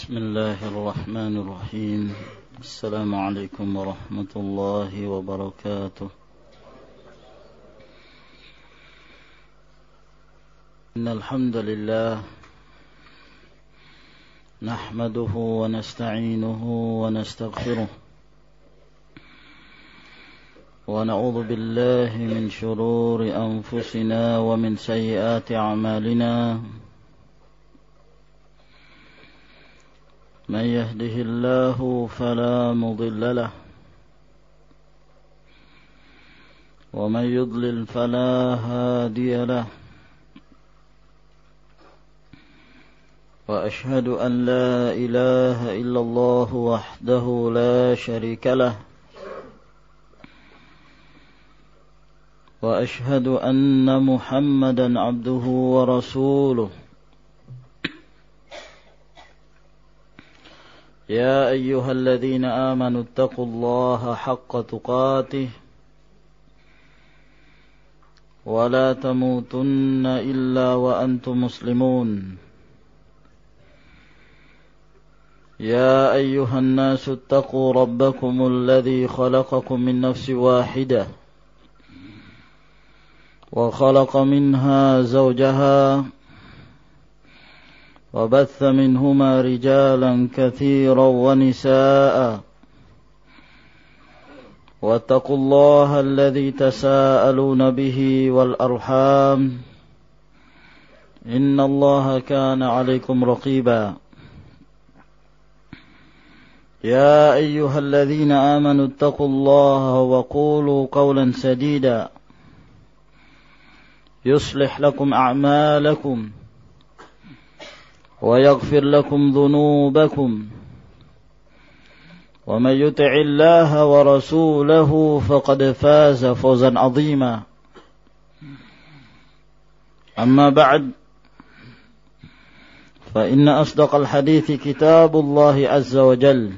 بسم الله الرحمن الرحيم. السلام عليكم ورحمة الله وبركاته. إن الحمد لله نحمده ونستعينه ونستغفره ونعوذ بالله من شرور أنفسنا ومن سيئات أعمالنا. من يهده الله فلا مضل له ومن يضلل فلا هادي له. وأشهد أن لا إله إلا الله وحده لا شريك له وأشهد أن محمدا عبده ورسوله. يا أيها الذين آمنوا اتقوا الله حق تقاته ولا تموتن إلا وأنتم مسلمون. يا أيها الناس اتقوا ربكم الذي خلقكم من نفس واحدة وخلق منها زوجها وبث منهما رجالا كثيرا ونساء. واتقوا الله الذي تساءلون به والأرحام إن الله كان عليكم رقيبا. يا أيها الذين آمنوا اتقوا الله وقولوا قولا سديدا يصلح لكم أعمالكم ويغفر لكم ذنوبكم ومن يطع الله ورسوله فقد فاز فوزا عظيما. أما بعد فإن أصدق الحديث كتاب الله عز وجل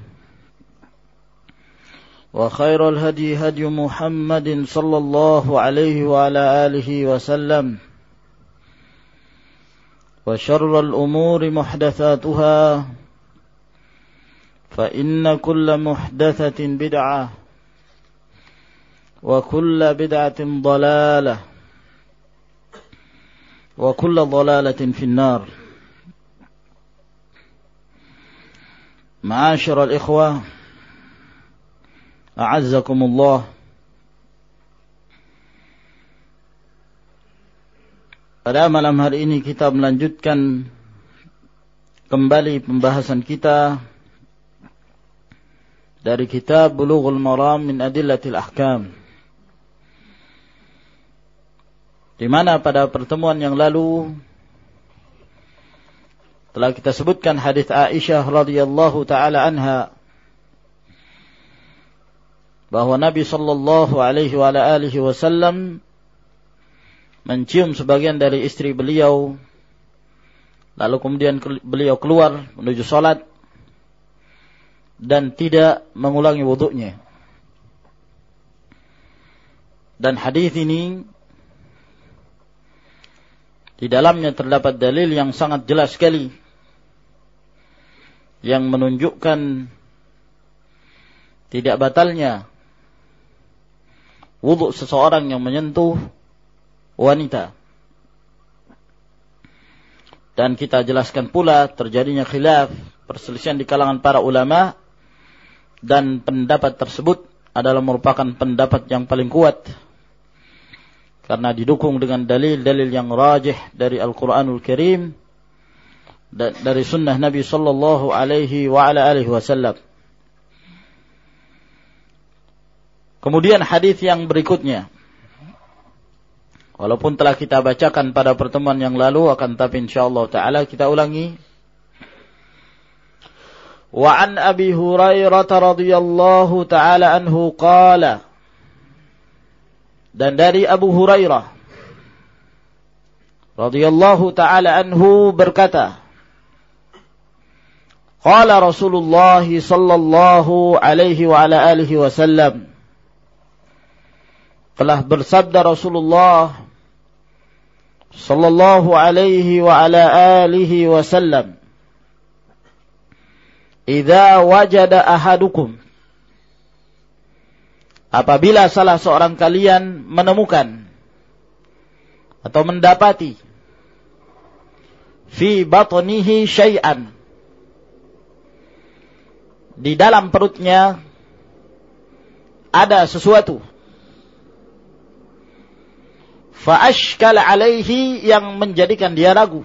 وخير الهدي هدي محمد صلى الله عليه وعلى آله وسلم وشر الأمور محدثاتها فإن كل محدثة بدعة وكل بدعة ضلالة وكل ضلالة في النار. معاشر الإخوة أعزكم الله. Pada malam hari ini kita melanjutkan kembali pembahasan kita dari kitab Bulughul Maram min Adillatil Ahkam, di mana pada pertemuan yang lalu telah kita sebutkan hadis Aisyah radhiyallahu taala anha bahwa Nabi sallallahu alaihi wa alihi wasallam mencium sebagian dari istri beliau, lalu kemudian beliau keluar menuju salat dan tidak mengulangi wudunya. Dan hadis ini di dalamnya terdapat dalil yang sangat jelas sekali yang menunjukkan tidak batalnya wudu seseorang yang menyentuh wanita. Dan kita jelaskan pula terjadinya khilaf, perselisihan di kalangan para ulama, dan pendapat tersebut adalah merupakan pendapat yang paling kuat karena didukung dengan dalil-dalil yang rajih dari Al-Quranul Karim dan dari sunnah Nabi sallallahu alaihi wa ala alihi wasallam. Kemudian hadis yang berikutnya, walaupun telah kita bacakan pada pertemuan yang lalu, akan tapi insyaallah taala kita ulangi. Wa an Abi Hurairah radhiyallahu taala anhu qala, dan dari Abu Hurairah radhiyallahu taala anhu berkata, qala Rasulullah sallallahu alaihi wa ala alihi wasallam, telah bersabda Rasulullah sallallahu alaihi wa ala alihi wasallam, idza wajada ahadukum, apabila salah seorang kalian menemukan atau mendapati fi batnihi syai'an, di dalam perutnya ada sesuatu, fa ashkala alaihi, yang menjadikan dia ragu,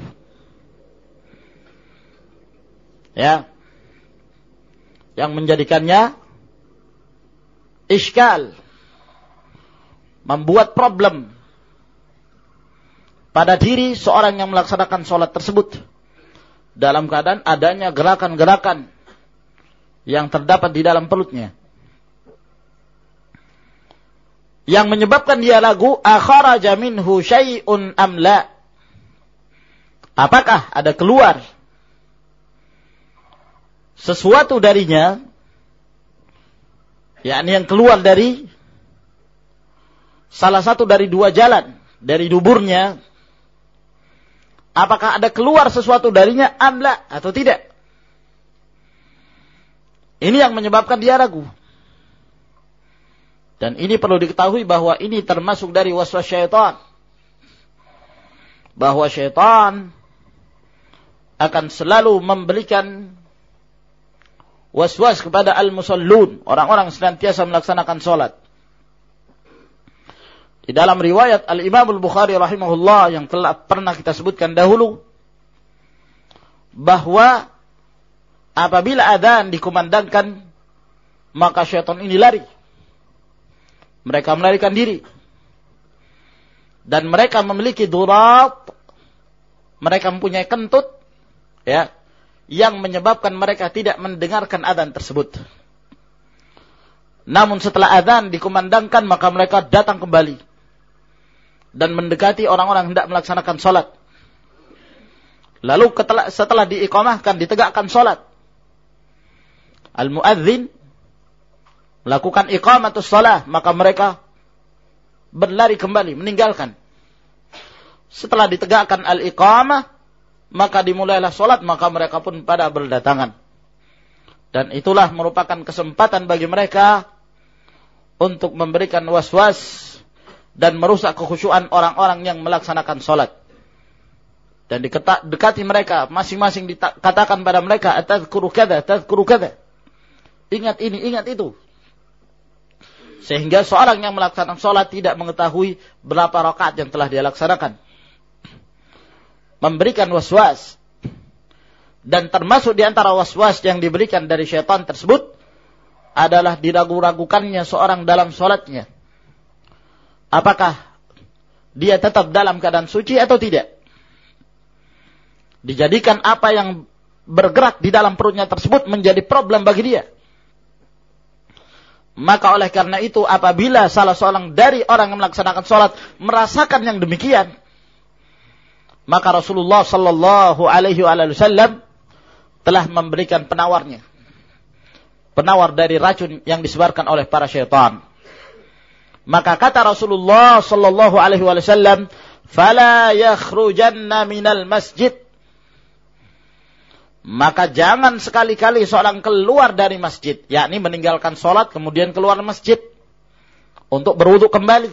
ya, yang menjadikannya iskal, membuat problem pada diri seorang yang melaksanakan sholat tersebut, dalam keadaan adanya gerakan-gerakan yang terdapat di dalam perutnya, yang menyebabkan dia ragu, akharaja minhu syai'un am la, apakah ada keluar sesuatu darinya, yakni yang keluar dari salah satu dari dua jalan dari duburnya, apakah ada keluar sesuatu darinya amla atau tidak. Ini yang menyebabkan dia ragu. Dan ini perlu diketahui bahwa ini termasuk dari waswas syaitan, bahwa syaitan akan selalu memberikan waswas kepada al-musallun, orang-orang senantiasa melaksanakan sholat. Di dalam riwayat Al-Imam Al-Bukhari rahimahullah yang telah pernah kita sebutkan dahulu, bahwa apabila adzan dikumandangkan, maka syaitan ini lari. Mereka melarikan diri. Dan mereka memiliki durat, mereka mempunyai kentut, ya, yang menyebabkan mereka tidak mendengarkan adzan tersebut. Namun setelah adzan dikumandangkan, maka mereka datang kembali dan mendekati orang-orang hendak melaksanakan sholat. Lalu setelah diiqamahkan, ditegakkan sholat, al-muadzin melakukan iqamatus shalah, maka mereka berlari kembali, meninggalkan. Setelah ditegakkan al-iqamah, maka dimulailah sholat, maka mereka pun pada berdatangan. Dan itulah merupakan kesempatan bagi mereka untuk memberikan waswas dan merusak kekhusyuan orang-orang yang melaksanakan sholat. Dan dekati mereka, masing-masing dikatakan pada mereka, tadhkuru kadza, tadhkuru kadza, ingat ini, ingat itu. Sehingga seorang yang melaksanakan sholat tidak mengetahui berapa rakaat yang telah dia laksanakan. Memberikan waswas. Dan termasuk di antara waswas yang diberikan dari syaitan tersebut adalah diragu-ragukannya seorang dalam sholatnya. Apakah dia tetap dalam keadaan suci atau tidak? Dijadikan apa yang bergerak di dalam perutnya tersebut menjadi problem bagi dia. Maka oleh karena itu, apabila salah seorang dari orang yang melaksanakan sholat merasakan yang demikian, maka Rasulullah sallallahu alaihi wasallam telah memberikan penawarnya. Penawar dari racun yang disebarkan oleh para syaitan. Maka kata Rasulullah sallallahu alaihi wasallam, "Fala yakhrujanna minal masjid." Maka jangan sekali-kali seorang keluar dari masjid, yakni meninggalkan sholat kemudian keluar masjid untuk berwudu kembali.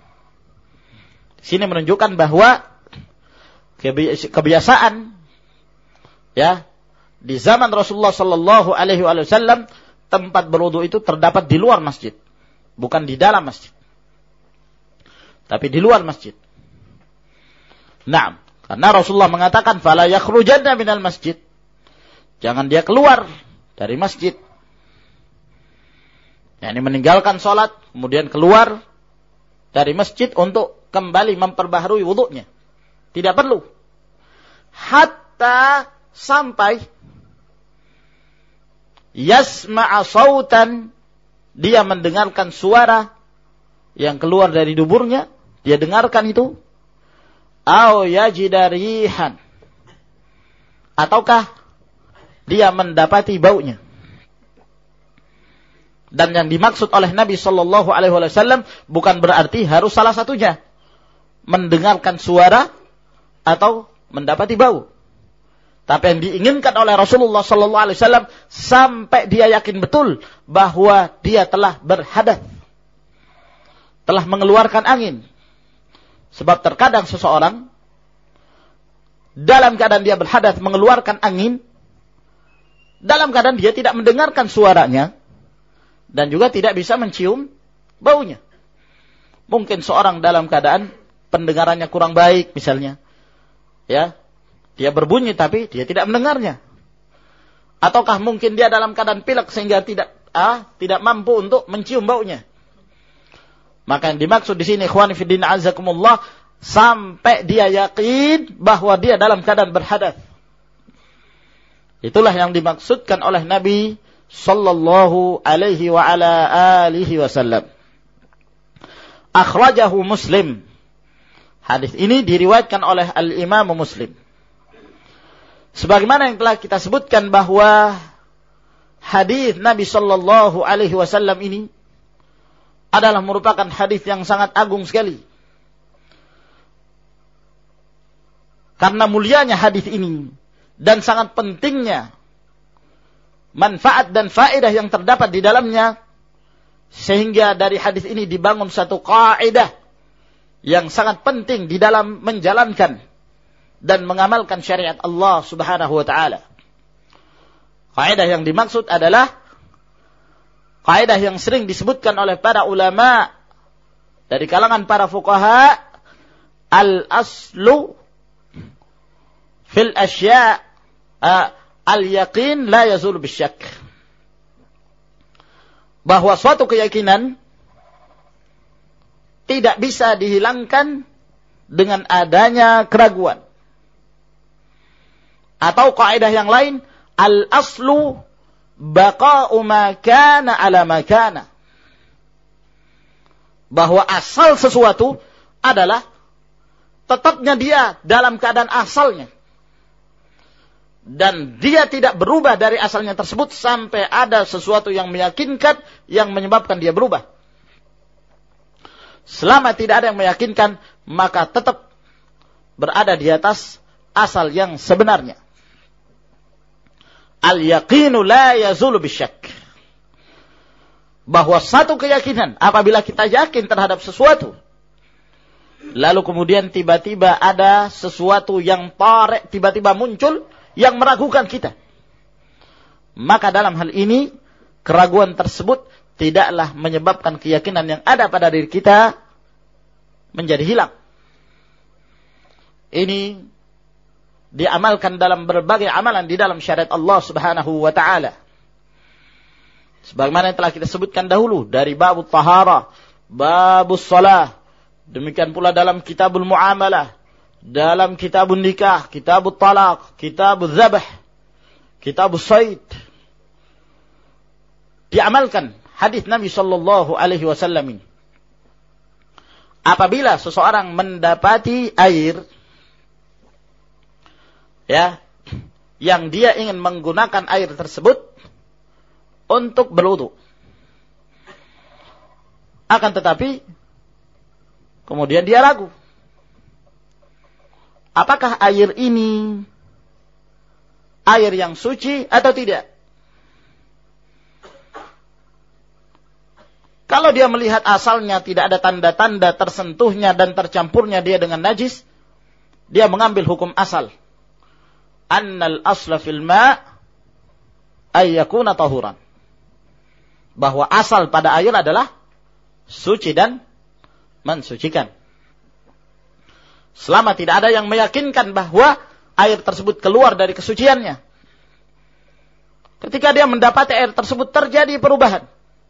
Sini menunjukkan bahwa kebiasaan, ya, di zaman Rasulullah sallallahu alaihi wasallam tempat berwudu itu terdapat di luar masjid, bukan di dalam masjid, tapi di luar masjid. Nah, karena Rasulullah mengatakan fala yakhrujanna minal masjid, jangan dia keluar dari masjid, yakni meninggalkan sholat kemudian keluar dari masjid untuk kembali memperbaharui wudunya. Tidak perlu. Hatta sampai yasma'a sautan, dia mendengarkan suara yang keluar dari duburnya, dia dengarkan itu, au yajida rihan, ataukah dia mendapati baunya. Dan yang dimaksud oleh Nabi sallallahu alaihi wasallam bukan berarti harus salah satunya, mendengarkan suara atau mendapati bau. Tapi yang diinginkan oleh Rasulullah sallallahu alaihi wasallam sampai dia yakin betul bahwa dia telah berhadath, telah mengeluarkan angin. Sebab terkadang seseorang dalam keadaan dia berhadath mengeluarkan angin, dalam keadaan dia tidak mendengarkan suaranya dan juga tidak bisa mencium baunya. Mungkin seorang dalam keadaan pendengarannya kurang baik misalnya, ya, dia berbunyi tapi dia tidak mendengarnya. Ataukah mungkin dia dalam keadaan pilek sehingga tidak mampu untuk mencium baunya. Maka yang dimaksud di sini ikhwani fiddin azakumullah, sampai dia yakin bahwa dia dalam keadaan berhadath. Itulah yang dimaksudkan oleh Nabi sallallahu alaihi wa ala alihi wasallam. Akhrajahu Muslim. Hadis ini diriwayatkan oleh Al-Imam Muslim. Sebagaimana yang telah kita sebutkan bahwa hadis Nabi sallallahu alaihi wasallam ini adalah merupakan hadis yang sangat agung sekali. Karena mulianya hadis ini dan sangat pentingnya manfaat dan faedah yang terdapat di dalamnya, sehingga dari hadis ini dibangun satu kaidah yang sangat penting di dalam menjalankan dan mengamalkan syariat Allah Subhanahu wa taala. Kaidah yang dimaksud adalah kaidah yang sering disebutkan oleh para ulama dari kalangan para fuqaha, al-aslu fil asya' al-yaqin la yazul bisyak. Bahwa suatu keyakinan tidak bisa dihilangkan dengan adanya keraguan. Atau kaidah yang lain, al-aslu baqa'u ma kana ala ma kana. Bahwa asal sesuatu adalah tetapnya dia dalam keadaan asalnya. Dan dia tidak berubah dari asalnya tersebut sampai ada sesuatu yang meyakinkan yang menyebabkan dia berubah. Selama tidak ada yang meyakinkan, maka tetap berada di atas asal yang sebenarnya. Al-yaqinu la yazulu bisyak. Bahwa satu keyakinan, apabila kita yakin terhadap sesuatu, lalu kemudian tiba-tiba ada sesuatu yang tarik, tiba-tiba muncul, yang meragukan kita, maka dalam hal ini keraguan tersebut tidaklah menyebabkan keyakinan yang ada pada diri kita menjadi hilang. Ini diamalkan dalam berbagai amalan di dalam syariat Allah Subhanahu wa taala. Sebagaimana yang telah kita sebutkan dahulu dari babut tahara, babus shalah, demikian pula dalam kitabul muamalah, dalam kitabun nikah, kitabut talaq, kitabul zabah, kitabul sayd. Diamalkan hadis Nabi sallallahu alaihi wasallam ini. Apabila seseorang mendapati air, ya, yang dia ingin menggunakan air tersebut untuk berwudu, akan tetapi kemudian dia ragu, apakah air ini air yang suci atau tidak? Kalau dia melihat asalnya tidak ada tanda-tanda tersentuhnya dan tercampurnya dia dengan najis, dia mengambil hukum asal. Annal asla fil ma' ay yakuna tahuran. Bahwa asal pada air adalah suci dan mensucikan. Selama tidak ada yang meyakinkan bahwa air tersebut keluar dari kesuciannya. Ketika dia mendapati air tersebut terjadi perubahan,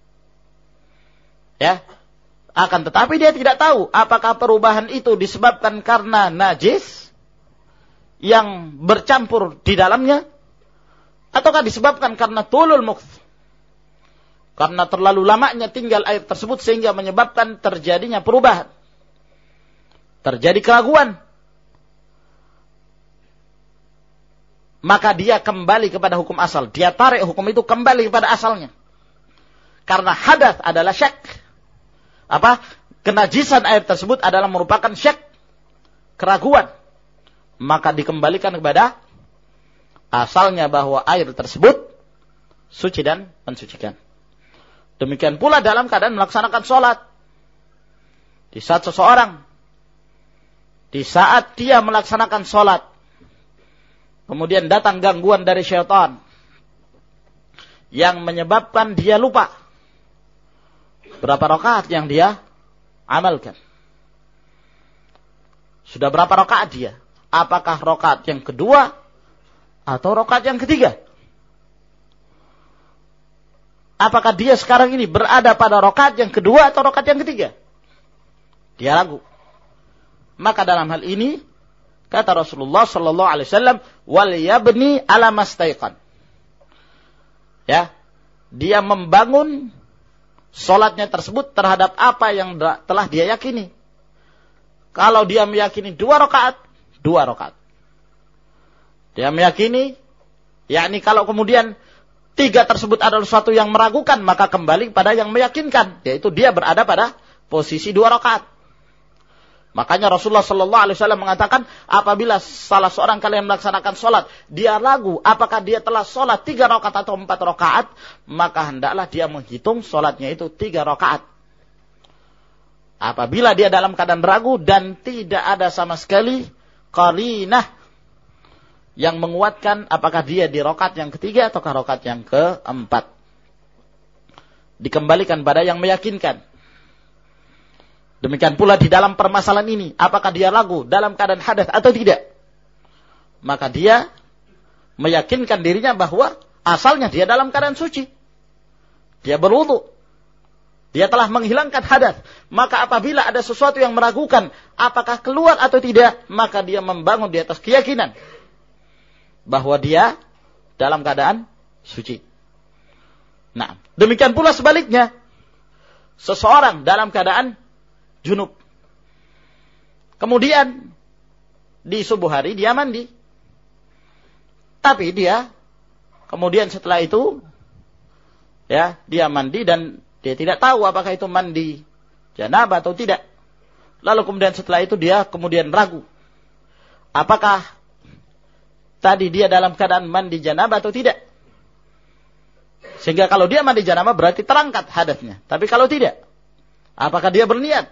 ya, akan tetapi dia tidak tahu apakah perubahan itu disebabkan karena najis yang bercampur di dalamnya, ataukah disebabkan karena tulul mukth, karena terlalu lamanya tinggal air tersebut sehingga menyebabkan terjadinya perubahan, terjadi keraguan. Maka dia kembali kepada hukum asal. Dia tarik hukum itu kembali kepada asalnya. Karena hadath adalah syak. Kenajisan air tersebut adalah merupakan syak, keraguan. Maka dikembalikan kepada asalnya bahwa air tersebut suci dan mensucikan. Demikian pula dalam keadaan melaksanakan sholat. Di saat dia melaksanakan sholat, kemudian datang gangguan dari syaitan yang menyebabkan dia lupa berapa rakaat yang dia amalkan. Sudah berapa rakaat dia? Apakah rakaat yang kedua atau rakaat yang ketiga? Apakah dia sekarang ini berada pada rakaat yang kedua atau rakaat yang ketiga? Dia ragu. Maka dalam hal ini kata Rasulullah sallallahu alaihi wasallam, "Wal yabni ala mastaiqan." Ya, dia membangun salatnya tersebut terhadap apa yang telah dia yakini. Kalau dia meyakini 2 rakaat, 2 rakaat. Dia meyakini, yakni kalau kemudian 3 tersebut adalah sesuatu yang meragukan, maka kembali pada yang meyakinkan, yaitu dia berada pada posisi 2 rakaat. Makanya Rasulullah sallallahu alaihi wasallam mengatakan, apabila salah seorang kalian melaksanakan salat, dia ragu apakah dia telah salat 3 rakaat atau 4 rakaat, maka hendaklah dia menghitung salatnya itu 3 rakaat. Apabila dia dalam keadaan ragu dan tidak ada sama sekali qarinah yang menguatkan apakah dia di rakaat yang ketiga atau rakaat yang keempat, dikembalikan pada yang meyakinkan. Demikian pula di dalam permasalahan ini, apakah dia ragu dalam keadaan hadas atau tidak, maka dia meyakinkan dirinya bahwa asalnya dia dalam keadaan suci, dia berwudu, dia telah menghilangkan hadas. Maka apabila ada sesuatu yang meragukan apakah keluar atau tidak, maka dia membangun di atas keyakinan bahwa dia dalam keadaan suci. Nah, demikian pula sebaliknya, seseorang dalam keadaan junub, kemudian di subuh hari dia mandi, tapi dia kemudian setelah itu ya dia mandi dan dia tidak tahu apakah itu mandi janabah atau tidak. Lalu kemudian setelah itu dia kemudian ragu apakah tadi dia dalam keadaan mandi janabah atau tidak. Sehingga kalau dia mandi janabah berarti terangkat hadasnya. Tapi kalau tidak, apakah dia berniat?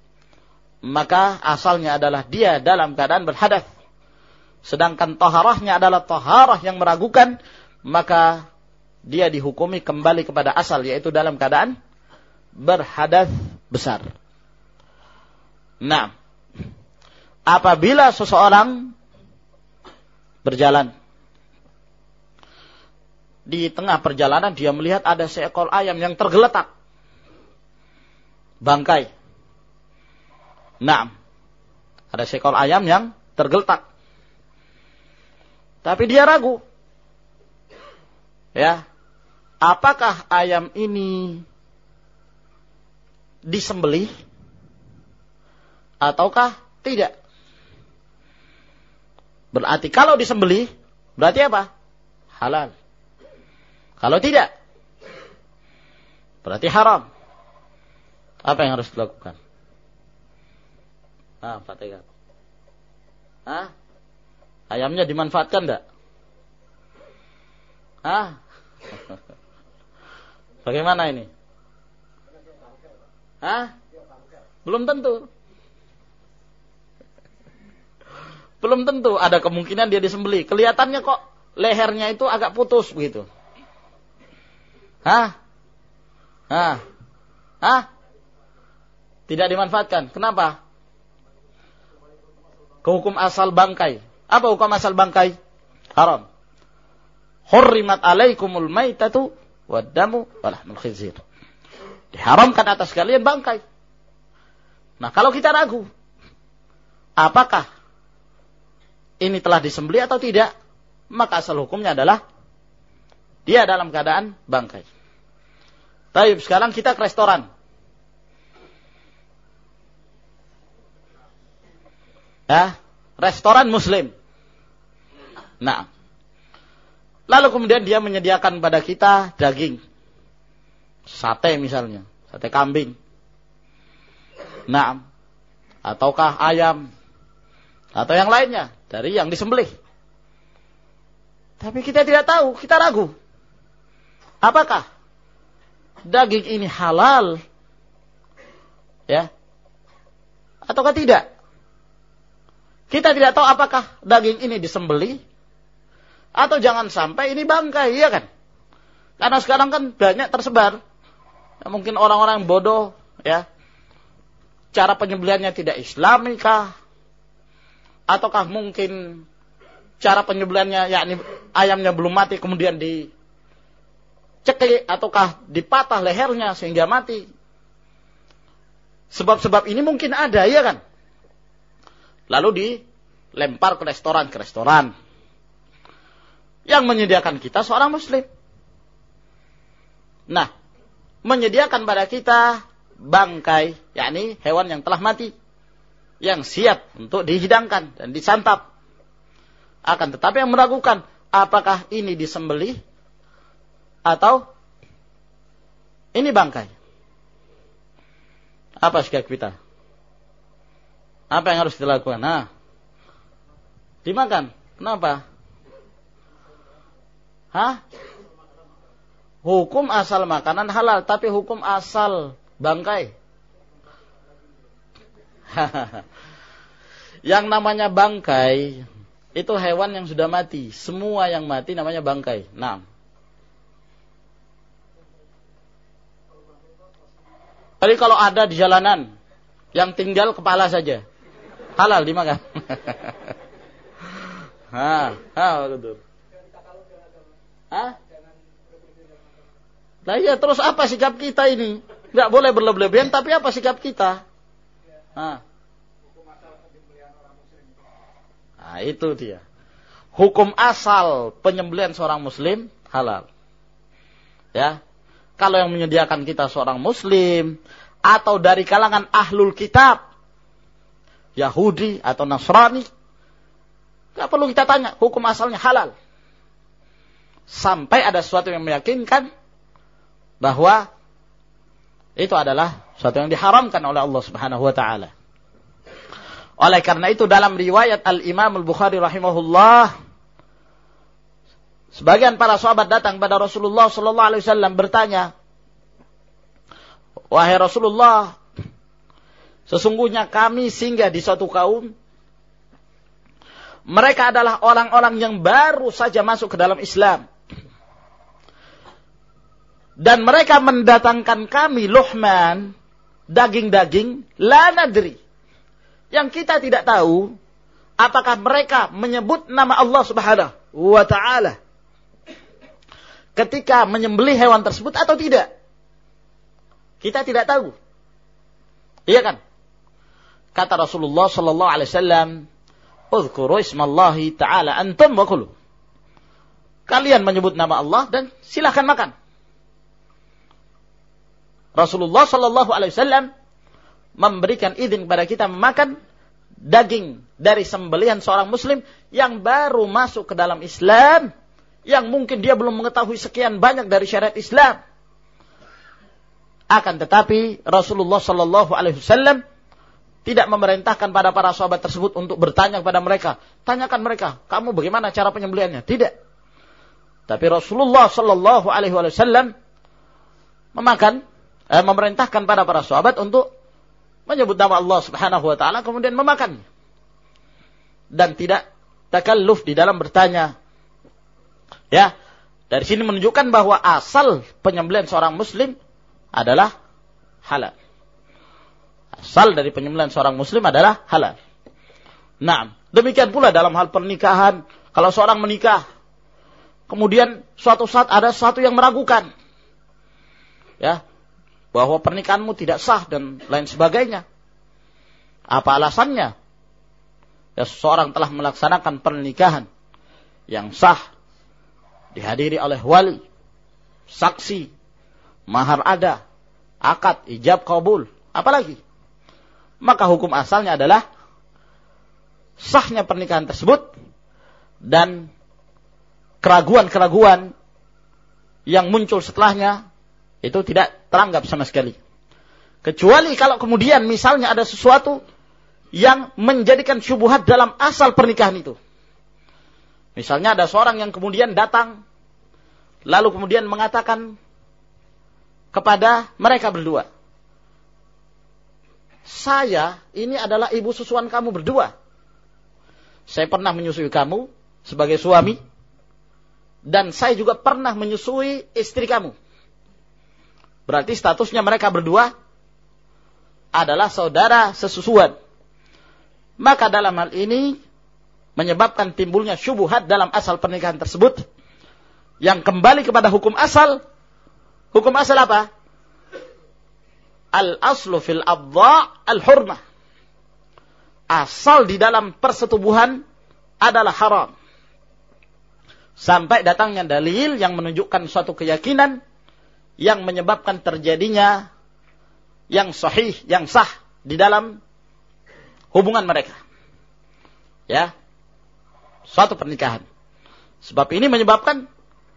Maka asalnya adalah dia dalam keadaan berhadas. Sedangkan taharahnya adalah taharah yang meragukan, maka dia dihukumi kembali kepada asal, yaitu dalam keadaan berhadas besar. Nah, apabila seseorang berjalan, di tengah perjalanan dia melihat ada seekor ayam yang tergeletak, bangkai. Nah, ada seekor ayam yang tergeletak. Tapi dia ragu. Ya, apakah ayam ini disembelih ataukah tidak? Berarti kalau disembelih, berarti apa? Halal. Kalau tidak, berarti haram. Apa yang harus dilakukan? Fatihah. Ayamnya dimanfaatkan enggak? Bagaimana ini? Belum tentu. Belum tentu, ada kemungkinan dia disembelih. Kelihatannya kok lehernya itu agak putus begitu. Tidak dimanfaatkan. Kenapa? Hukum asal bangkai. Apa hukum asal bangkai? Haram. Hurrimat alaikumul maitatu waddamu walahmul khinzir. Diharamkan atas kalian bangkai. Nah, kalau kita ragu, apakah ini telah disembelih atau tidak, maka asal hukumnya adalah dia dalam keadaan bangkai. Baik, sekarang kita ke restoran. Restoran muslim. Nah, lalu kemudian dia menyediakan pada kita daging, sate misalnya, sate kambing. Nah, ataukah ayam atau yang lainnya dari yang disembelih. Tapi kita tidak tahu, kita ragu. Apakah daging ini halal? Ya. Ataukah tidak? Kita tidak tahu apakah daging ini disembelih atau jangan sampai ini bangkai, iya kan? Karena sekarang kan banyak tersebar. Ya, mungkin orang-orang yang bodoh, ya. Cara penyembelihannya tidak islami kah? Ataukah mungkin cara penyembelihannya yakni ayamnya belum mati kemudian dicekik ataukah dipatah lehernya sehingga mati? Sebab-sebab ini mungkin ada, ya kan? Lalu dilempar ke restoran yang menyediakan kita seorang muslim. Nah, menyediakan pada kita bangkai, yakni hewan yang telah mati, yang siap untuk dihidangkan dan disantap. Akan tetapi yang meragukan, apakah ini disembelih atau ini bangkai? Apa sikap kita? Apa yang harus dilakukan? Nah, dimakan. Kenapa? Hah? Hukum asal makanan halal, tapi hukum asal bangkai. Yang namanya bangkai itu hewan yang sudah mati. Semua yang mati namanya bangkai. Nah. Tapi kalau ada di jalanan yang tinggal kepala saja, halal dimakan. Betul. Nah iya, terus apa sikap kita ini? Nggak boleh berlebihan, tapi apa sikap kita? Nah, itu dia. Hukum asal penyembelihan seorang muslim halal. Ya. Kalau yang menyediakan kita seorang muslim atau dari kalangan ahlul kitab, Yahudi atau Nasrani, nggak perlu kita tanya, hukum asalnya halal. Sampai ada sesuatu yang meyakinkan bahwa itu adalah sesuatu yang diharamkan oleh Allah Subhanahu wa taala. Oleh karena itu dalam riwayat Al-Imam Al-Bukhari rahimahullah, sebagian para sahabat datang pada Rasulullah sallallahu alaihi wasallam bertanya, "Wahai Rasulullah, sesungguhnya kami singgah di suatu kaum, mereka adalah orang-orang yang baru saja masuk ke dalam Islam. Dan mereka mendatangkan kami luhman, daging-daging, la nadri, yang kita tidak tahu apakah mereka menyebut nama Allah Subhanahu wa ta'ala ketika menyembelih hewan tersebut atau tidak. Kita tidak tahu." Iya kan? Kata Rasulullah sallallahu alaihi wasallam, "Uzkuru ismallahi ta'ala antum wa kulu." Kalian menyebut nama Allah dan silakan makan. Rasulullah sallallahu alaihi wasallam memberikan izin kepada kita memakan daging dari sembelihan seorang muslim yang baru masuk ke dalam Islam, yang mungkin dia belum mengetahui sekian banyak dari syariat Islam. Akan tetapi Rasulullah sallallahu alaihi wasallam tidak memerintahkan pada para sahabat tersebut untuk bertanya kepada mereka, tanyakan mereka, kamu bagaimana cara penyembelihannya? Tidak. Tapi Rasulullah sallallahu alaihi wasallam memerintahkan pada para sahabat untuk menyebut nama Allah Subhanahu wa taala kemudian memakan. Dan tidak takalluf di dalam bertanya. Ya, dari sini menunjukkan bahwa asal penyembelihan seorang muslim adalah halal. Asal dari penyembelihan seorang muslim adalah halal. Nah, demikian pula dalam hal pernikahan. Kalau seorang menikah, kemudian suatu saat ada sesuatu yang meragukan, ya, bahwa pernikahanmu tidak sah dan lain sebagainya. Apa alasannya? Ya, seseorang telah melaksanakan pernikahan yang sah, dihadiri oleh wali, saksi, mahar ada, akad, ijab, qabul, apalagi. Maka hukum asalnya adalah sahnya pernikahan tersebut dan keraguan-keraguan yang muncul setelahnya itu tidak teranggap sama sekali. Kecuali kalau kemudian misalnya ada sesuatu yang menjadikan syubhat dalam asal pernikahan itu. Misalnya ada seorang yang kemudian datang, lalu kemudian mengatakan kepada mereka berdua, saya ini adalah ibu susuan kamu berdua. Saya pernah menyusui kamu sebagai suami, dan saya juga pernah menyusui istri kamu. Berarti statusnya mereka berdua adalah saudara sesusuan. Maka dalam hal ini menyebabkan timbulnya syubhat dalam asal pernikahan tersebut, yang kembali kepada hukum asal. Hukum asal apa? Al-aslu fil adha' al-hurmah. Asal di dalam persetubuhan adalah haram. Sampai datangnya dalil yang menunjukkan suatu keyakinan yang menyebabkan terjadinya yang sahih, yang sah di dalam hubungan mereka. Ya. Suatu pernikahan. Sebab ini menyebabkan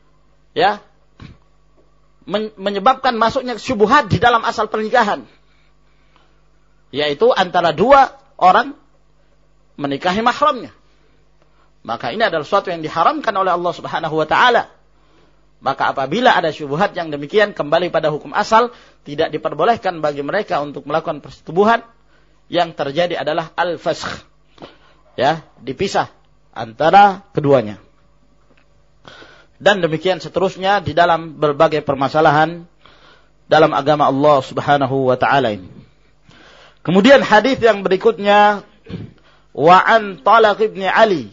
menyebabkan masuknya syubhat di dalam asal pernikahan. Yaitu antara dua orang menikahi mahramnya. Maka ini adalah sesuatu yang diharamkan oleh Allah Subhanahu wa taala. Maka apabila ada syubhat yang demikian, kembali pada hukum asal, tidak diperbolehkan bagi mereka untuk melakukan persetubuhan. Yang terjadi adalah al-fasakh. Ya, dipisah antara keduanya. Dan demikian seterusnya di dalam berbagai permasalahan dalam agama Allah Subhanahu wa taala ini. Kemudian hadis yang berikutnya, wa an Talaq ibn Ali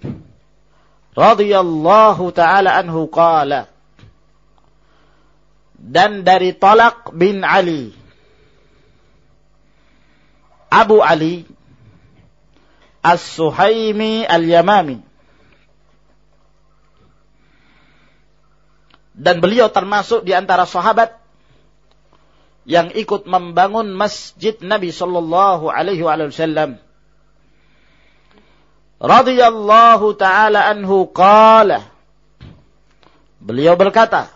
radhiyallahu taala anhu qala, dan dari Talaq bin Ali, Abu Ali As-Suhaimi Al-Yamami, dan beliau termasuk di antara sahabat yang ikut membangun masjid Nabi sallallahu alaihi wasallam. Radhiyallahu ta'ala anhu qala, beliau berkata,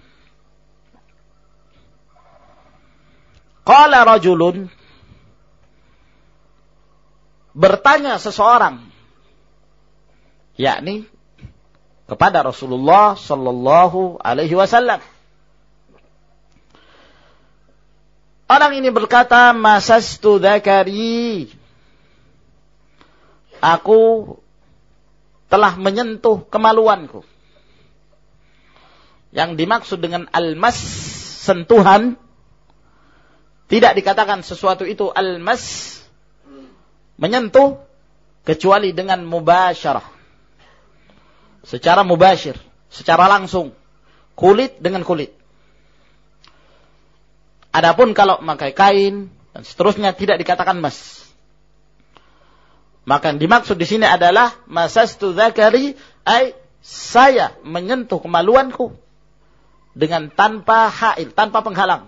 qala rajulun, bertanya seseorang, yakni kepada Rasulullah sallallahu alaihi wasallam. Orang ini berkata, masastu dzakari, aku telah menyentuh kemaluanku. Yang dimaksud dengan al-mas, sentuhan, tidak dikatakan sesuatu itu al-mas, menyentuh, kecuali dengan mubasyarah. Secara mubasyir, secara langsung, kulit dengan kulit. Adapun kalau memakai kain dan seterusnya tidak dikatakan mas. Maka yang dimaksud di sini adalah masastu dzakari, ay saya menyentuh kemaluanku dengan tanpa hail, tanpa penghalang.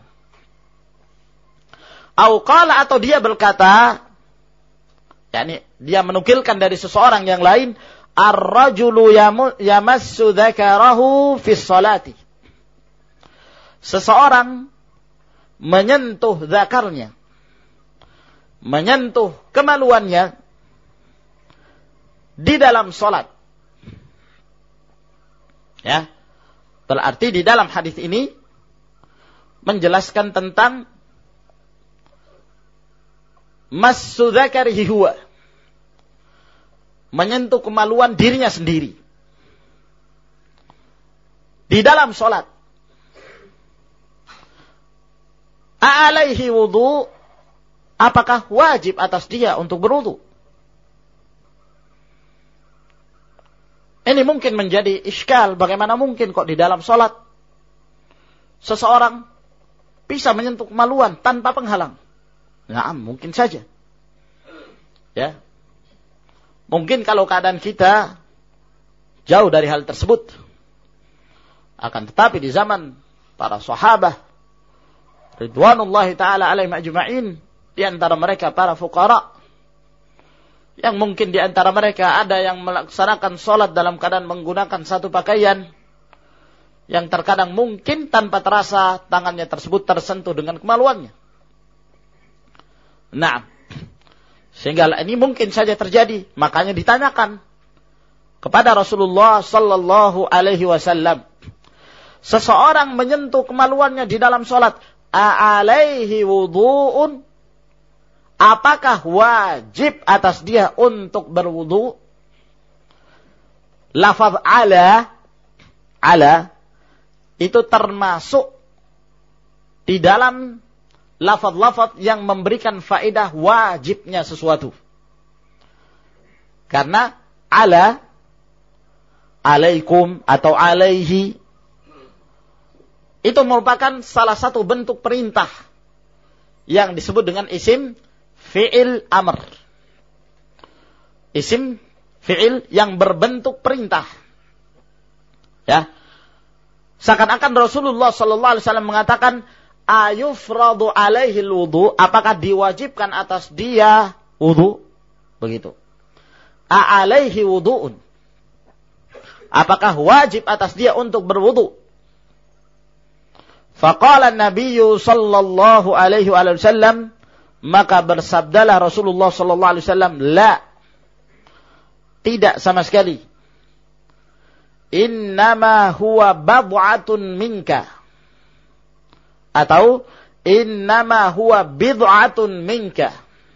Au qala, atau dia berkata, yakni dia menukilkan dari seseorang yang lain, ar-rajulu yamassu dzakarahu fi sholati. Seseorang menyentuh zakarnya, menyentuh kemaluannya di dalam salat. Ya. Berarti di dalam hadis ini menjelaskan tentang massu dzakarihi huwa, menyentuh kemaluan dirinya sendiri di dalam salat. A'alaihi wudu, apakah wajib atas dia untuk berwudu? Ini mungkin menjadi iskal, bagaimana mungkin kok di dalam salat seseorang bisa menyentuh kemaluan tanpa penghalang? Nah, mungkin saja. Ya. Mungkin kalau keadaan kita jauh dari hal tersebut. Akan tetapi di zaman para sahabat ridwanullahi ta'ala alaihim ajma'in, di antara mereka para fuqara, yang mungkin di antara mereka ada yang melaksanakan sholat dalam keadaan menggunakan satu pakaian, yang terkadang mungkin tanpa terasa tangannya tersebut tersentuh dengan kemaluannya. Nah, sehingga ini mungkin saja terjadi. Makanya ditanyakan, kepada Rasulullah sallallahu alaihi wasallam, seseorang menyentuh kemaluannya di dalam salat, a'alaihi wudu'un, apakah wajib atas dia untuk berwudu? Lafaz ala itu termasuk di dalam lafaz-lafaz yang memberikan faedah wajibnya sesuatu. Karena ala, alaikum atau alaihi, itu merupakan salah satu bentuk perintah yang disebut dengan isim fi'il amr. Isim fi'il yang berbentuk perintah. Ya. Seakan-akan Rasulullah sallallahu alaihi wasallam mengatakan, ayufradu alaihi wudu, apakah diwajibkan atas dia wudu? Begitu. A'alaihi wudu'un, apakah wajib atas dia untuk berwudu? Faqala an-nabiyyu sallallahu alaihi wasallam, maka bersabdalah Rasulullah sallallahu alaihi wasallam, la, tidak sama sekali. Innama huwa bad'atun minka, atau innama huwa bid'atun minka.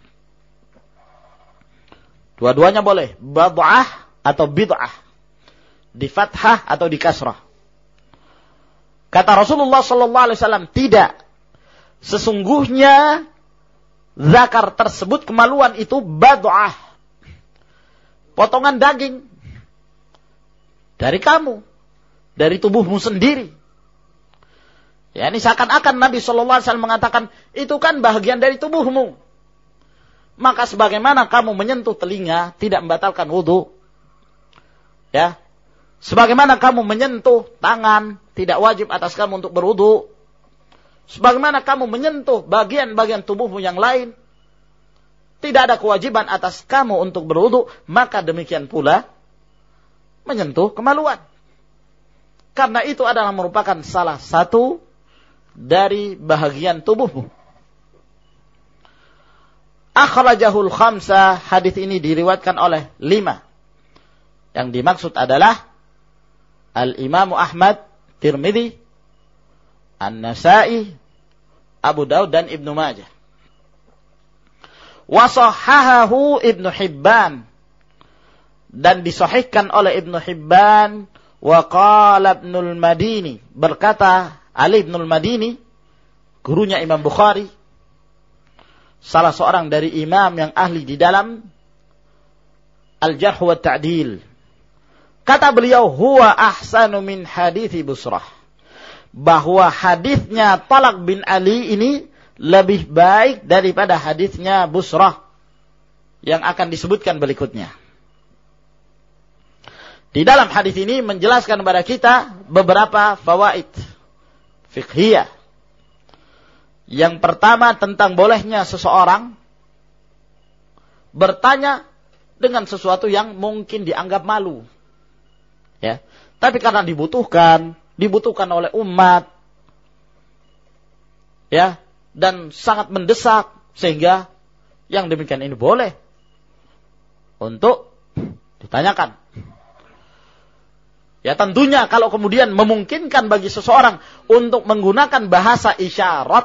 Dua-duanya boleh, bad'ah atau bid'ah, di fathah atau di kasrah. Kata Rasulullah sallallahu alaihi wasallam, tidak, sesungguhnya zakar tersebut, kemaluan itu bad'ah, potongan daging dari kamu, dari tubuhmu sendiri. Ya, ini seakan-akan Nabi sallallahu alaihi wasallam mengatakan, itu kan bahagian dari tubuhmu. Maka sebagaimana kamu menyentuh telinga tidak membatalkan wudu, ya, sebagaimana kamu menyentuh tangan tidak wajib atas kamu untuk berwudu, sebagaimana kamu menyentuh bagian-bagian tubuhmu yang lain tidak ada kewajiban atas kamu untuk berwudu, maka demikian pula menyentuh kemaluan. Karena itu adalah merupakan salah satu dari bahagian tubuhmu. Akhrajahul khamsah, hadis ini diriwayatkan oleh 5. Yang dimaksud adalah Al-Imam Ahmad, Tirmidzi, An-Nasa'i, Abu Daud dan Ibnu Majah. Wa sahhahahu Ibnu Hibban, dan disahihkan oleh Ibnu Hibban. Wa qala Ibnul Madini, berkata Ali Ibnul Madini, gurunya Imam Bukhari, salah seorang dari imam yang ahli di dalam Al-Jarh wa Ta'dil. Kata beliau, huwa ahsanu min hadithi Busrah, bahwa hadisnya Talaq bin Ali ini lebih baik daripada hadisnya Busrah yang akan disebutkan berikutnya. Di dalam hadis ini menjelaskan kepada kita beberapa fawaid fiqhiyah. Yang pertama, tentang bolehnya seseorang bertanya dengan sesuatu yang mungkin dianggap malu. Ya, tapi karena dibutuhkan oleh umat, ya, dan sangat mendesak, sehingga yang demikian ini boleh untuk ditanyakan. Ya, tentunya kalau kemudian memungkinkan bagi seseorang untuk menggunakan bahasa isyarah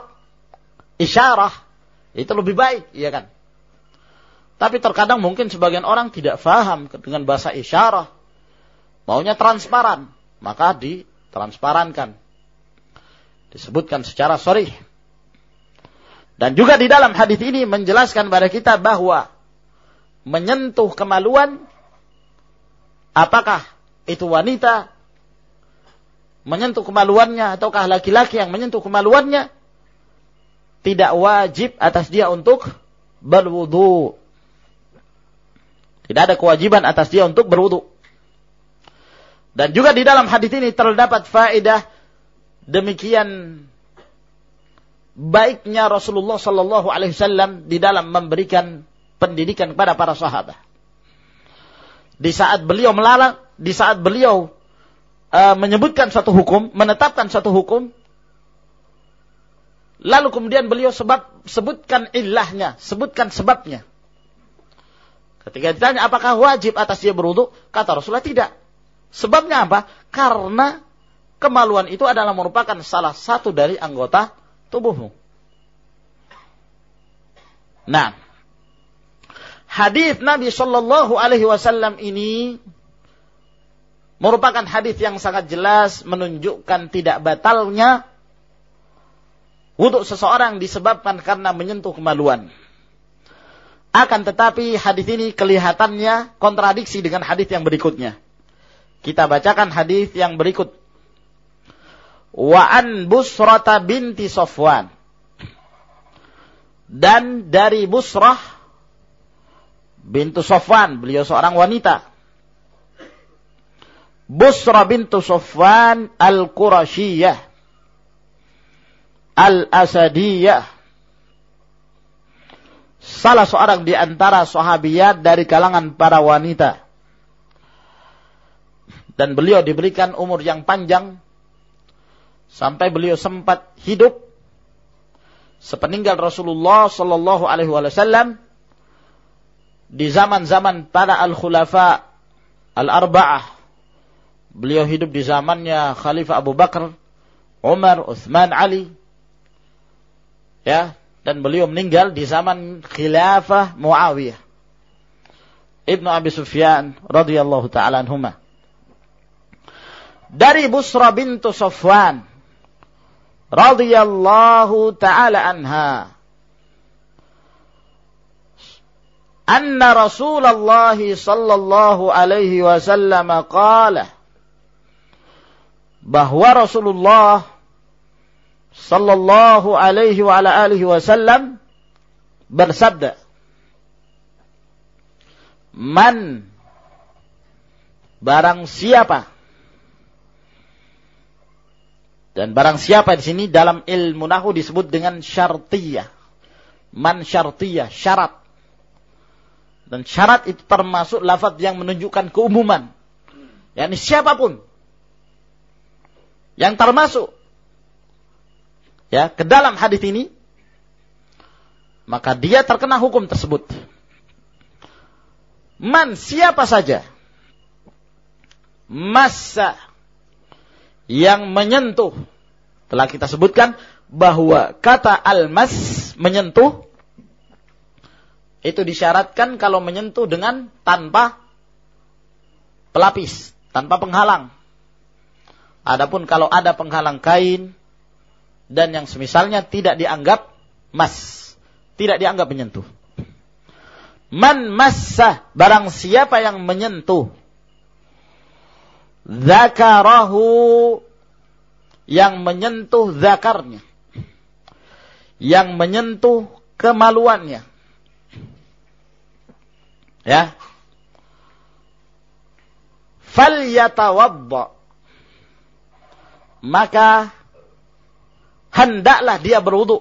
itu lebih baik, iya kan? Tapi terkadang mungkin sebagian orang tidak faham dengan bahasa isyarah, maunya transparan, maka ditransparankan, disebutkan secara sharih. Dan juga di dalam hadis ini menjelaskan kepada kita bahwa menyentuh kemaluan, apakah itu wanita menyentuh kemaluannya ataukah laki-laki yang menyentuh kemaluannya, tidak wajib atas dia untuk berwudu. Tidak ada kewajiban atas dia untuk berwudu. Dan juga di dalam hadis ini terdapat faedah demikian baiknya Rasulullah sallallahu alaihi wasallam di dalam memberikan pendidikan kepada para sahabat. Di saat beliau melarang, di saat beliau menyebutkan suatu hukum, menetapkan suatu hukum, lalu kemudian beliau sebutkan illahnya, sebutkan sebabnya. Ketika ditanya apakah wajib atas dia berwudu, kata Rasulullah tidak. Sebabnya apa? Karena kemaluan itu adalah merupakan salah satu dari anggota tubuhmu. Nah, hadis Nabi Shallallahu Alaihi Wasallam ini merupakan hadis yang sangat jelas menunjukkan tidak batalnya wudu seseorang disebabkan karena menyentuh kemaluan. Akan tetapi hadis ini kelihatannya kontradiksi dengan hadis yang berikutnya. Kita bacakan hadis yang berikut. Wa an Busrata binti Safwan. Dan dari Busrah bintu Safwan, beliau seorang wanita. Busrah bintu Safwan al-Qurasyiyah al-Asadiyah, salah seorang di antara sahabiyat dari kalangan para wanita. Dan beliau diberikan umur yang panjang sampai beliau sempat hidup sepeninggal Rasulullah sallallahu alaihi wasallam di zaman-zaman para al-khulafa al-arba'ah. Beliau hidup di zamannya Khalifah Abu Bakar, Umar, Utsman, Ali. Ya, dan beliau meninggal di zaman khilafah Muawiyah Ibnu Abi Sufyan radhiyallahu ta'ala anhuma. Dari Busrah bintu Safwan radhiyallahu ta'ala anha, anna Rasulullah sallallahu alaihi wasallam qala, bahwa Rasulullah sallallahu alaihi wa ala alihi wasallam bersabda, man, barang siapa. Dan barang siapa di sini dalam ilmu nahwu disebut dengan syartiyah. Man syartiyah, syarat. Dan syarat itu termasuk lafaz yang menunjukkan keumuman. yakni siapapun yang termasuk ke dalam hadis ini, maka dia terkena hukum tersebut. Man, siapa saja, massa, yang menyentuh. Telah kita sebutkan bahwa kata al-mas, menyentuh, itu disyaratkan kalau menyentuh dengan tanpa pelapis, tanpa penghalang. Adapun kalau ada penghalang kain dan yang semisalnya, tidak dianggap mas, tidak dianggap menyentuh. Man massa, barang siapa yang menyentuh, zakarahu, yang menyentuh zakarnya, yang menyentuh kemaluannya, falyatawadda, maka hendaklah dia berwudu.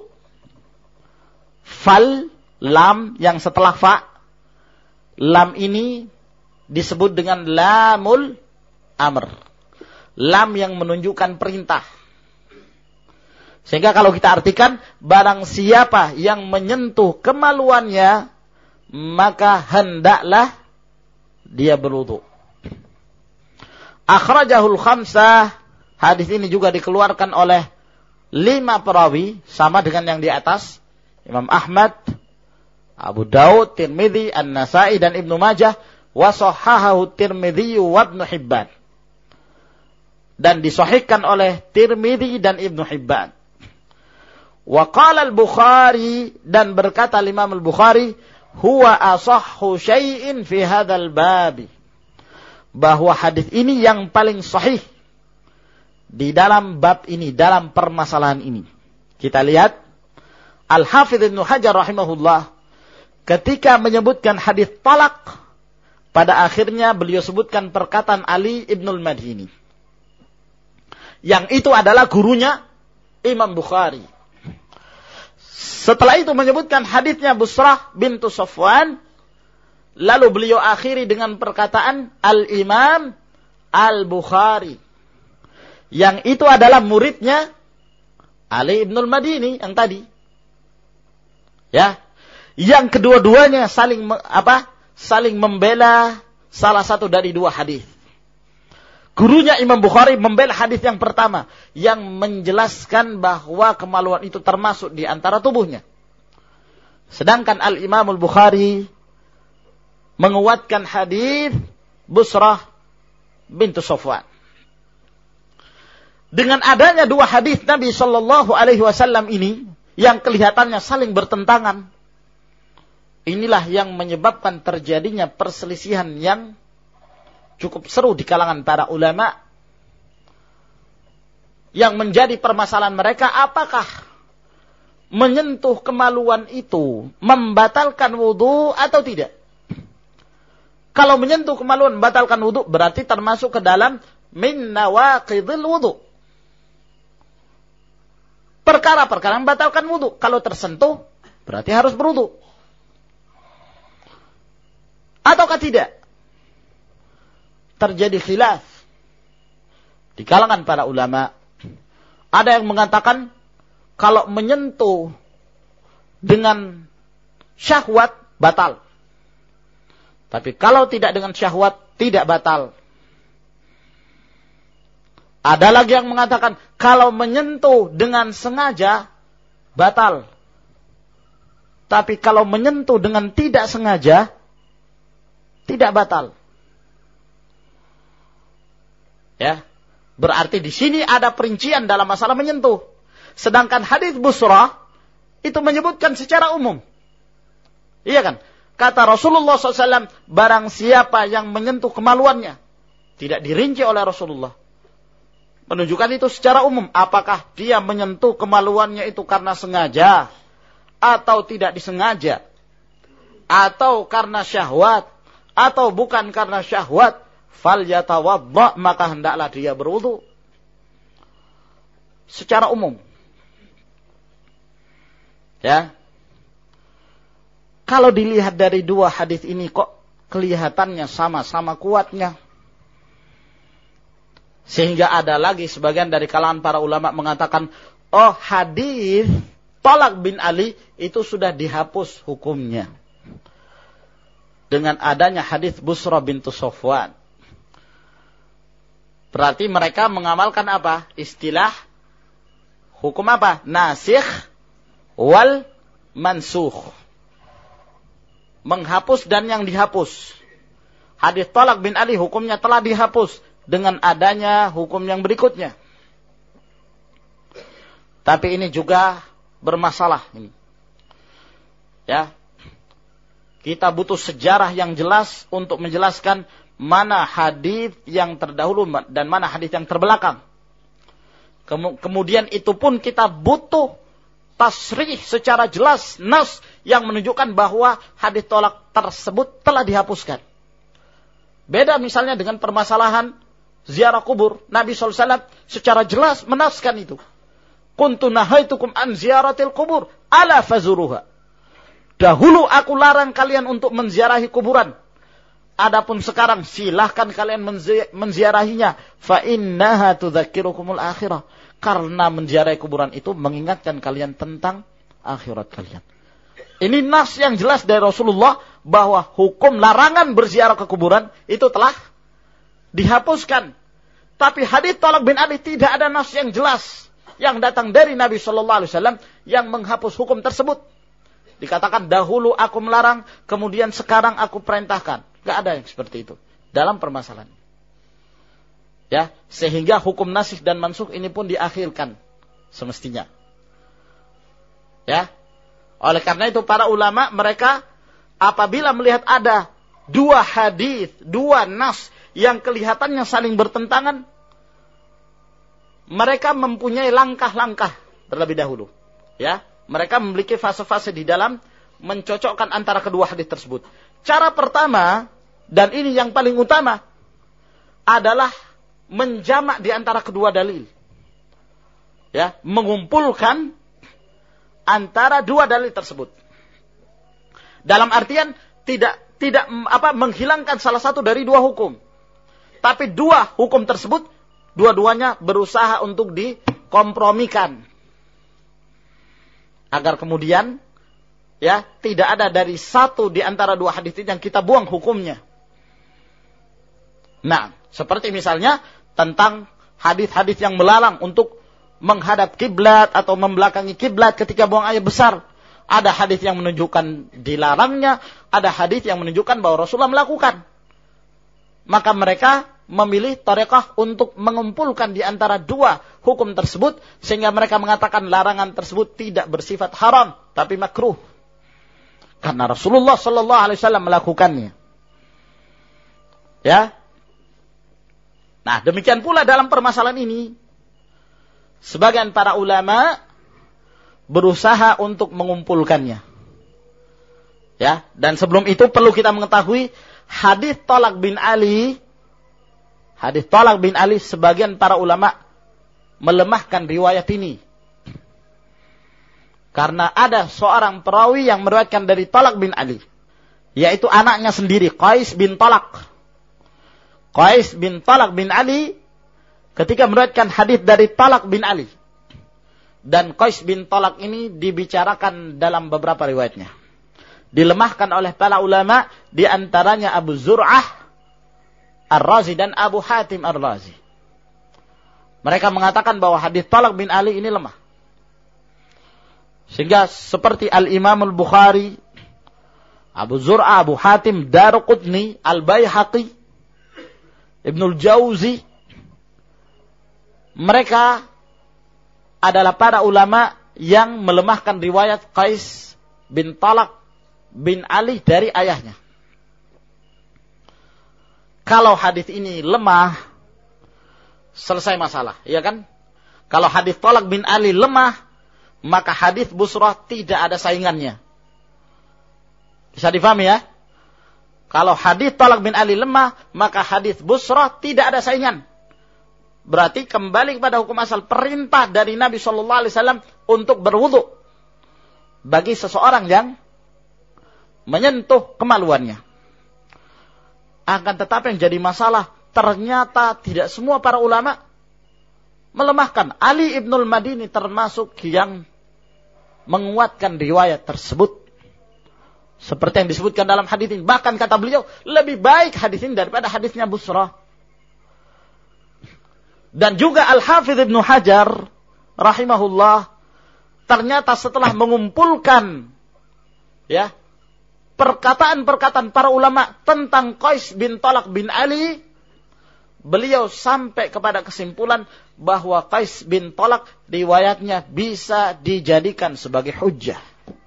Fal, lam yang setelah fa, lam ini disebut dengan lamul amr, lam yang menunjukkan perintah. Sehingga kalau kita artikan, barang siapa yang menyentuh kemaluannya, maka hendaklah dia berwudu. Akhrajahul khamsah, hadis ini juga dikeluarkan oleh 5 perawi, sama dengan yang di atas, Imam Ahmad, Abu Daud, Tirmidzi, An-Nasa'i dan Ibnu Majah, wa sahhahahu Tirmidzi wa Ibnu Hibban, dan disahihkan oleh Tirmidzi dan Ibnu Hibban. Wa qala al-Bukhari, dan berkata Imam al-Bukhari, huwa asahhu syai'in fi hadzal bab, bahwa hadis ini yang paling sahih di dalam bab ini, dalam permasalahan ini. Kita lihat Al-Hafidz Ibnu Hajar rahimahullah ketika menyebutkan hadis talak, pada akhirnya beliau sebutkan perkataan Ali Ibnul Madini, yang itu adalah gurunya Imam Bukhari. Setelah itu menyebutkan hadisnya Busrah bintu Safwan, lalu beliau akhiri dengan perkataan Al-Imam Al-Bukhari, yang itu adalah muridnya Ali Ibnul Madini yang tadi. Yang kedua-duanya saling membela salah satu dari dua hadis. Gurunya Imam Bukhari membela hadis yang pertama yang menjelaskan bahwa kemaluan itu termasuk di antara tubuhnya. Sedangkan Al-Imam Al-Bukhari menguatkan hadis Busrah bintu Safwan. Dengan adanya dua hadis Nabi Shallallahu Alaihi Wasallam ini yang kelihatannya saling bertentangan, inilah yang menyebabkan terjadinya perselisihan yang cukup seru di kalangan para ulama. Yang menjadi permasalahan mereka, apakah menyentuh kemaluan itu membatalkan wudu atau tidak? Kalau menyentuh kemaluan membatalkan wudu, berarti termasuk ke dalam min nawaqidil wudu. Perkara-perkara yang membatalkan wudu. Kalau tersentuh, berarti harus berwudu. Ataukah tidak? Terjadi khilaf di kalangan para ulama. Ada yang mengatakan kalau menyentuh dengan syahwat batal. Tapi kalau tidak dengan syahwat tidak batal. Ada lagi yang mengatakan kalau menyentuh dengan sengaja batal. Tapi kalau menyentuh dengan tidak sengaja tidak batal. Ya, berarti di sini ada perincian dalam masalah menyentuh. Sedangkan hadis Busrah itu menyebutkan secara umum. Iya kan? Kata Rasulullah SAW, barang siapa yang menyentuh kemaluannya, tidak dirinci oleh Rasulullah. Menunjukkan itu secara umum. Apakah dia menyentuh kemaluannya itu karena sengaja atau tidak disengaja, atau karena syahwat atau bukan karena syahwat, falyatawadda, maka hendaklah dia berwudu. Secara umum. Ya. Kalau dilihat dari dua hadis ini kok kelihatannya sama-sama kuatnya. Sehingga ada lagi sebagian dari kalangan para ulama mengatakan, oh hadis Talak bin Ali itu sudah dihapus hukumnya dengan adanya hadis Busrah bintu Safwan. Berarti mereka mengamalkan apa? Istilah hukum apa? Nasikh wal mansukh. Menghapus dan yang dihapus. Hadis Talak bin Ali hukumnya telah dihapus dengan adanya hukum yang berikutnya. Tapi ini juga bermasalah ini. Ya. Kita butuh sejarah yang jelas untuk menjelaskan mana hadis yang terdahulu dan mana hadis yang terbelakang. Kemudian itu pun kita butuh tasrih secara jelas, nas yang menunjukkan bahwa hadis tolak tersebut telah dihapuskan. Beda misalnya dengan permasalahan ziarah kubur. Nabi SAW secara jelas menaskan itu. Kuntu nahaitukum an ziaratil kubur, ala fazuruha. Dahulu aku larang kalian untuk menziarahi kuburan. Adapun sekarang silahkan kalian menziarahinya. Fa innaha tudzakirukumul akhirah. Karena menziarahi kuburan itu mengingatkan kalian tentang akhirat kalian. Ini nas yang jelas dari Rasulullah bahwa hukum larangan berziarah ke kuburan itu telah dihapuskan. Tapi hadis Talak bin Ali tidak ada nas yang jelas yang datang dari Nabi Shallallahu Alaihi Wasallam yang menghapus hukum tersebut. Dikatakan dahulu aku melarang, kemudian sekarang aku perintahkan. Gak ada yang seperti itu dalam permasalahan. Ya, sehingga hukum nasikh dan mansukh ini pun diakhirkan semestinya. Ya, oleh karena itu para ulama mereka apabila melihat ada dua hadis, dua nas yang kelihatannya saling bertentangan, mereka mempunyai langkah-langkah terlebih dahulu. Ya, mereka memiliki fase-fase di dalam mencocokkan antara kedua hadis tersebut. Cara pertama, dan ini yang paling utama, adalah menjamak di antara kedua dalil. Ya, mengumpulkan antara dua dalil tersebut. Dalam artian tidak menghilangkan salah satu dari dua hukum. Tapi dua hukum tersebut dua-duanya berusaha untuk dikompromikan. Agar kemudian ya, tidak ada dari satu di antara dua hadis yang kita buang hukumnya. Nah, seperti misalnya tentang hadis-hadis yang melarang untuk menghadap kiblat atau membelakangi kiblat ketika buang air besar. Ada hadis yang menunjukkan dilarangnya, ada hadis yang menunjukkan bahwa Rasulullah melakukan. Maka mereka memilih thariqah untuk mengumpulkan di antara dua hukum tersebut, sehingga mereka mengatakan larangan tersebut tidak bersifat haram, tapi makruh. Karena Rasulullah sallallahu alaihi wasallam melakukannya. Ya. Nah, demikian pula dalam permasalahan ini, sebagian para ulama berusaha untuk mengumpulkannya. Ya, dan sebelum itu perlu kita mengetahui hadis Talaq bin Ali, sebagian para ulama melemahkan riwayat ini. Karena ada seorang perawi yang meriwayatkan dari Talaq bin Ali, yaitu anaknya sendiri, Qais bin Talaq. Qais bin Talaq bin Ali ketika meriwayatkan hadis dari Talaq bin Ali. Dan Qais bin Talaq ini dibicarakan dalam beberapa riwayatnya. Dilemahkan oleh para ulama, di antaranya Abu Zur'ah Ar-Razi dan Abu Hatim Ar-Razi. Mereka mengatakan bahwa hadis Talaq bin Ali ini lemah. Sehingga seperti Al-Imam Al-Bukhari, Abu Zur'ah, Abu Hatim, Daruqutni, Al-Baihaqi, Ibnul Jauzi, mereka adalah para ulama yang melemahkan riwayat Qais bin Talaq bin Ali dari ayahnya. Kalau hadis ini lemah, selesai masalah, ya kan? Kalau hadis Talaq bin Ali lemah, maka hadis Busrah tidak ada saingannya. Bisa difahami ya? Kalau hadis Talaq bin Ali lemah, maka hadis Busrah tidak ada saingan. Berarti kembali kepada hukum asal, perintah dari Nabi SAW untuk berwudu bagi seseorang yang menyentuh kemaluannya. Akan tetapi yang jadi masalah, ternyata tidak semua para ulama melemahkan. Ali Ibnul Madini termasuk yang menguatkan riwayat tersebut. Seperti yang disebutkan dalam hadis ini. Bahkan kata beliau, lebih baik hadis ini daripada hadisnya Busrah. Dan juga Al-Hafidh Ibnu Hajar rahimahullah, ternyata setelah mengumpulkan ya perkataan-perkataan para ulama tentang Qais bin Talaq bin Ali, beliau sampai kepada kesimpulan bahwa Qais bin Talaq riwayatnya bisa dijadikan sebagai hujjah.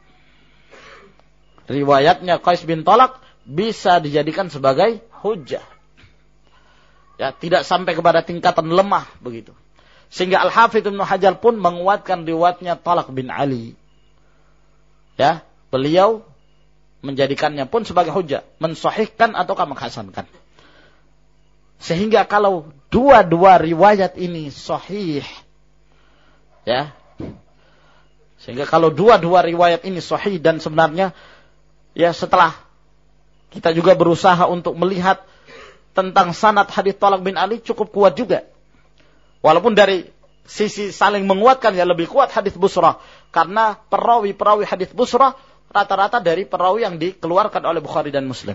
Riwayatnya Qais bin Talaq bisa dijadikan sebagai hujjah. Ya, tidak sampai kepada tingkatan lemah begitu. Sehingga Al-Hafidh Ibnu Hajar pun menguatkan riwayatnya Talaq bin Ali. Ya, beliau menjadikannya pun sebagai hujjah, mensahihkan ataukah menghasankan. Sehingga kalau dua-dua riwayat ini sahih, ya. Sehingga kalau dua-dua riwayat ini sahih, dan sebenarnya ya setelah kita juga berusaha untuk melihat tentang sanad hadis Talaq bin Ali cukup kuat juga. Walaupun dari sisi saling menguatkan ya lebih kuat hadis Busrah, karena perawi-perawi hadis Busrah rata-rata dari perawi yang dikeluarkan oleh Bukhari dan Muslim.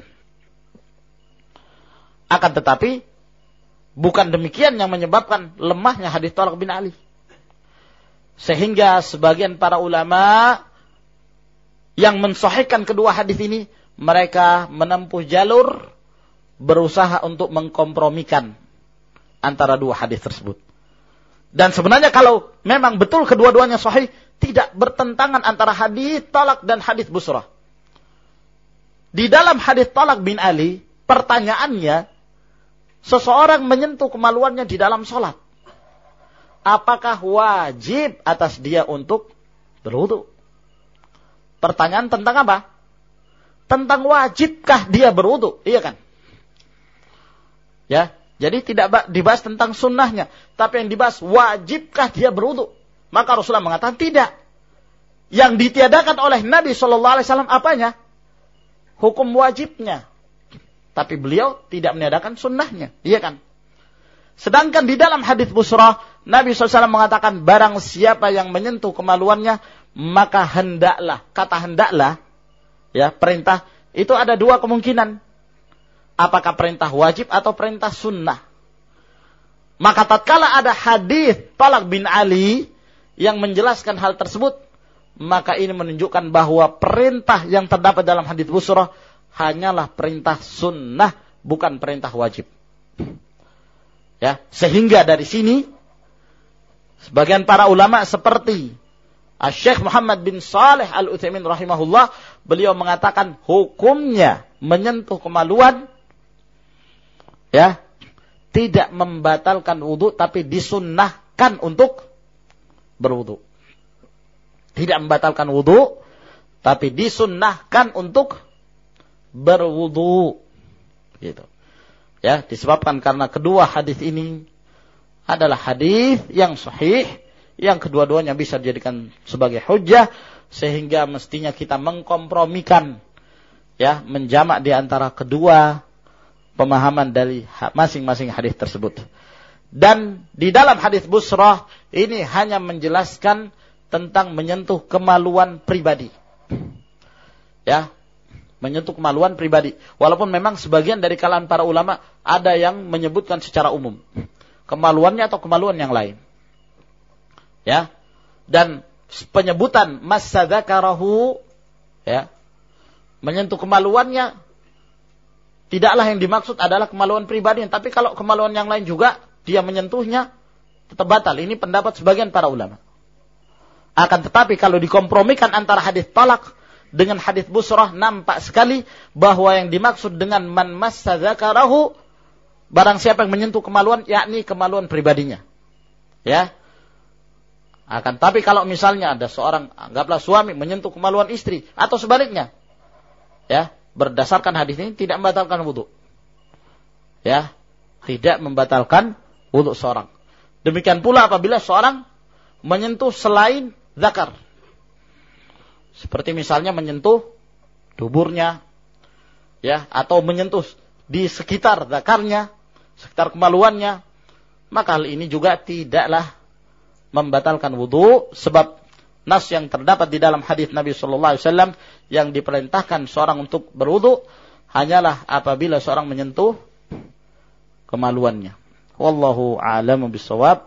Akan tetapi bukan demikian yang menyebabkan lemahnya hadis Talaq bin Ali. Sehingga sebagian para ulama yang mensahihkan kedua hadis ini, mereka menempuh jalur berusaha untuk mengkompromikan antara dua hadis tersebut. Dan sebenarnya kalau memang betul kedua-duanya sahih, tidak bertentangan antara hadis Talaq dan hadis Busrah. Di dalam hadis Talaq bin Ali, pertanyaannya, seseorang menyentuh kemaluannya di dalam sholat, apakah wajib atas dia untuk berwudu? Pertanyaan tentang apa? Tentang wajibkah dia berwudu, iya kan? Ya, jadi tidak dibahas tentang sunnahnya, tapi yang dibahas wajibkah dia berwudu. Maka Rasulullah mengatakan tidak. Yang ditiadakan oleh Nabi SAW apanya? Hukum wajibnya. Tapi beliau tidak meniadakan sunnahnya, iya kan? Sedangkan di dalam hadis Busrah, Nabi SAW mengatakan barang siapa yang menyentuh kemaluannya, maka hendaklah, kata hendaklah Ya, perintah itu ada dua kemungkinan. Apakah perintah wajib atau perintah sunnah? Maka tatkala ada hadis Talq bin Ali yang menjelaskan hal tersebut, maka ini menunjukkan bahwa perintah yang terdapat dalam hadis Busrah hanyalah perintah sunnah, bukan perintah wajib. Ya, sehingga dari sini sebagian para ulama seperti Syekh Muhammad bin Saleh Al-Utsaimin rahimahullah, beliau mengatakan hukumnya menyentuh kemaluan ya tidak membatalkan wudu, tapi disunnahkan untuk berwudu. Tidak membatalkan wudu, tapi disunnahkan untuk berwudu. Gitu. Ya, disebabkan karena kedua hadis ini adalah hadis yang sahih, yang kedua-duanya bisa dijadikan sebagai hujjah, sehingga mestinya kita mengkompromikan ya, menjamak di antara kedua pemahaman dari masing-masing hadis tersebut. Dan di dalam hadis Busrah ini hanya menjelaskan tentang menyentuh kemaluan pribadi. Ya, menyentuh kemaluan pribadi. Walaupun memang sebagian dari kalangan para ulama ada yang menyebutkan secara umum kemaluannya atau kemaluan yang lain. Ya. Dan penyebutan massadzakarahu ya, menyentuh kemaluannya tidaklah yang dimaksud adalah kemaluan pribadi, tapi kalau kemaluan yang lain juga dia menyentuhnya tetap batal. Ini pendapat sebagian para ulama. Akan tetapi kalau dikompromikan antara hadis Talq dengan hadis Busrah, nampak sekali bahwa yang dimaksud dengan man massadzakarahu, barang siapa yang menyentuh kemaluan, yakni kemaluan pribadinya. Ya. Akan tapi kalau misalnya ada seorang, anggaplah suami menyentuh kemaluan istri atau sebaliknya, ya, berdasarkan hadis ini tidak membatalkan wudu. Ya, tidak membatalkan wudu seorang. Demikian pula apabila seorang menyentuh selain zakar. Seperti misalnya menyentuh duburnya, ya, atau menyentuh di sekitar zakarnya, sekitar kemaluannya, maka hal ini juga tidaklah membatalkan wudu, sebab nas yang terdapat di dalam hadis Nabi sallallahu alaihi wasallam yang diperintahkan seorang untuk berwudu hanyalah apabila seorang menyentuh kemaluannya. Wallahu a'lamu bissawab.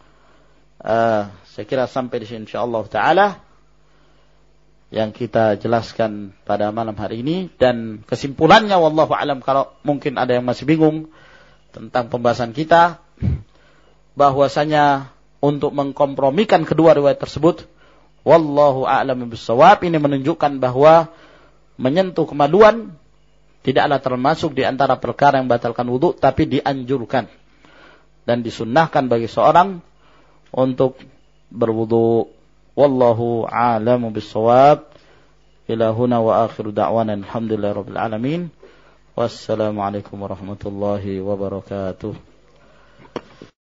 Saya kira sampai di sini insyaallah taala yang kita jelaskan pada malam hari ini, dan kesimpulannya wallahu a'lam, kalau mungkin ada yang masih bingung tentang pembahasan kita, bahwasanya untuk mengkompromikan kedua riwayat tersebut, wallahu a'lam bissawab, ini menunjukkan bahwa menyentuh kemaluan tidaklah termasuk di antara perkara yang membatalkan wudu, tapi dianjurkan dan disunnahkan bagi seorang untuk berwudu. Wallahu a'lam bissawab. Ila huna wa akhiru da'wana alhamdulillahirabbil alamin. Wassalamualaikum warahmatullahi wabarakatuh.